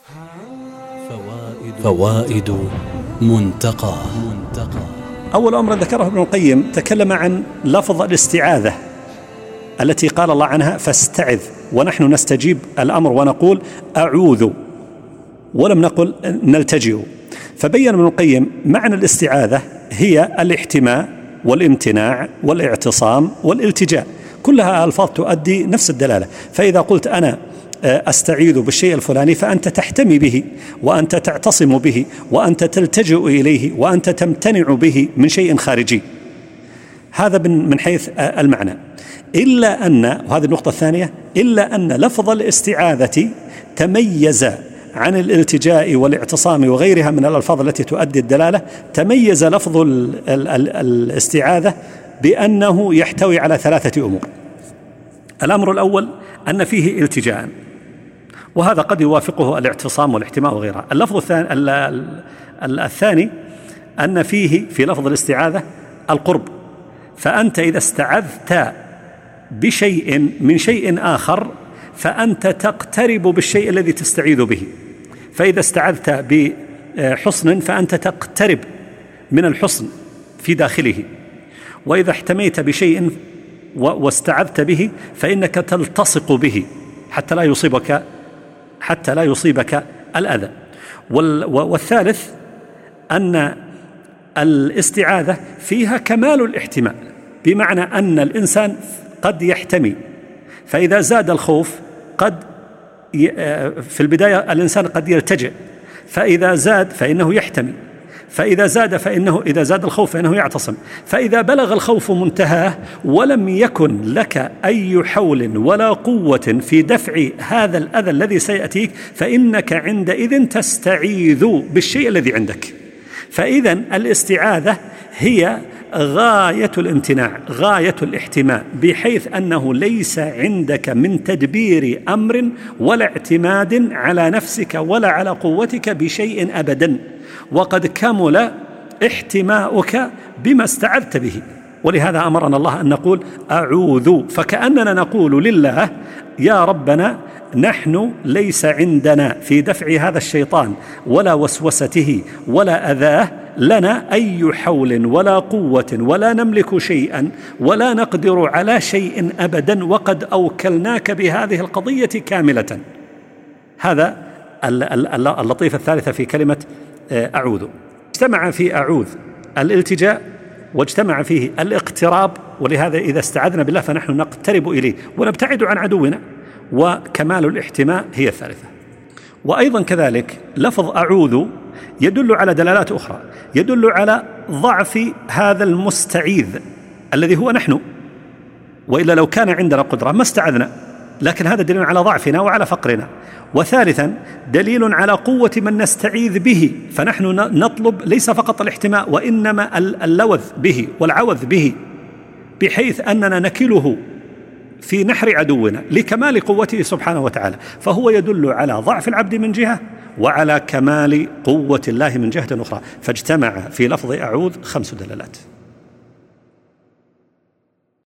فوائد منتقى. أول أمر ذكره ابن القيم تكلم عن لفظ الاستعاذة التي قال الله عنها فاستعذ، ونحن نستجيب الأمر ونقول أعوذ ولم نقل نلتجئ. فبين ابن القيم معنى الاستعاذة هي الاحتماء والامتناع والاعتصام والالتجاء، كلها ألفاظ تؤدي نفس الدلالة. فإذا قلت أنا أستعيذ بالشيء الفلاني فأنت تحتمي به، وأنت تعتصم به، وأنت تلتجئ إليه، وأنت تمتنع به من شيء خارجي. هذا من حيث المعنى. إلا أن، وهذه النقطة الثانية، إلا أن لفظ الاستعاذة تميز عن الالتجاء والاعتصام وغيرها من الألفاظ التي تؤدي الدلالة. تميز لفظ الاستعاذة بأنه يحتوي على ثلاثة أمور. الأمر الأول أن فيه التجاء، وهذا قد يوافقه الاعتصام والاحتماء وغيرها. اللفظ الثاني أن فيه في لفظ الاستعاذة القرب، فأنت إذا استعذت بشيء من شيء آخر فأنت تقترب بالشيء الذي تستعيذ به. فإذا استعذت بحصن فأنت تقترب من الحصن في داخله، وإذا احتميت بشيء واستعذت به فإنك تلتصق به حتى لا يصيبك الأذى. والثالث أن الاستعاذة فيها كمال الاحتماء، بمعنى أن الإنسان قد يحتمي، فإذا زاد الخوف في البداية الإنسان قد يلتجئ، فإذا زاد فإنه يحتمي، فإذا زاد الخوف فإنه يعتصم، فإذا بلغ الخوف منتهاه ولم يكن لك أي حول ولا قوة في دفع هذا الأذى الذي سيأتيك فإنك عندئذ تستعيذ بالشيء الذي عندك. فإذا الاستعاذة هي غاية الامتناع، غاية الاحتماء، بحيث أنه ليس عندك من تدبير أمر ولا اعتماد على نفسك ولا على قوتك بشيء أبدا، وقد كمل احتماؤك بما استعذت به. ولهذا أمرنا الله أن نقول أعوذ، فكأننا نقول لله يا ربنا نحن ليس عندنا في دفع هذا الشيطان ولا وسوسته ولا أذاه لنا أي حول ولا قوة، ولا نملك شيئا ولا نقدر على شيء أبدا، وقد أوكلناك بهذه القضية كاملة. هذا اللطيفة الثالثة في كلمة أعوذ. اجتمع في أعوذ الالتجاء، واجتمع فيه الاقتراب، ولهذا إذا استعذنا بالله فنحن نقترب إليه ونبتعد عن عدونا، وكمال الاحتماء هي الثالثة. وأيضا كذلك لفظ أعوذ يدل على دلالات أخرى، يدل على ضعف هذا المستعيذ الذي هو نحن، وإلا لو كان عندنا قدرة ما استعذنا، لكن هذا دليل على ضعفنا وعلى فقرنا. وثالثا دليل على قوة من نستعيذ به، فنحن نطلب ليس فقط الاحتماء وإنما اللوذ به والعوذ به، بحيث أننا نكله في نحر عدونا لكمال قوته سبحانه وتعالى. فهو يدل على ضعف العبد من جهة وعلى كمال قوة الله من جهة أخرى، فاجتمع في لفظ أعوذ 5 دلالات.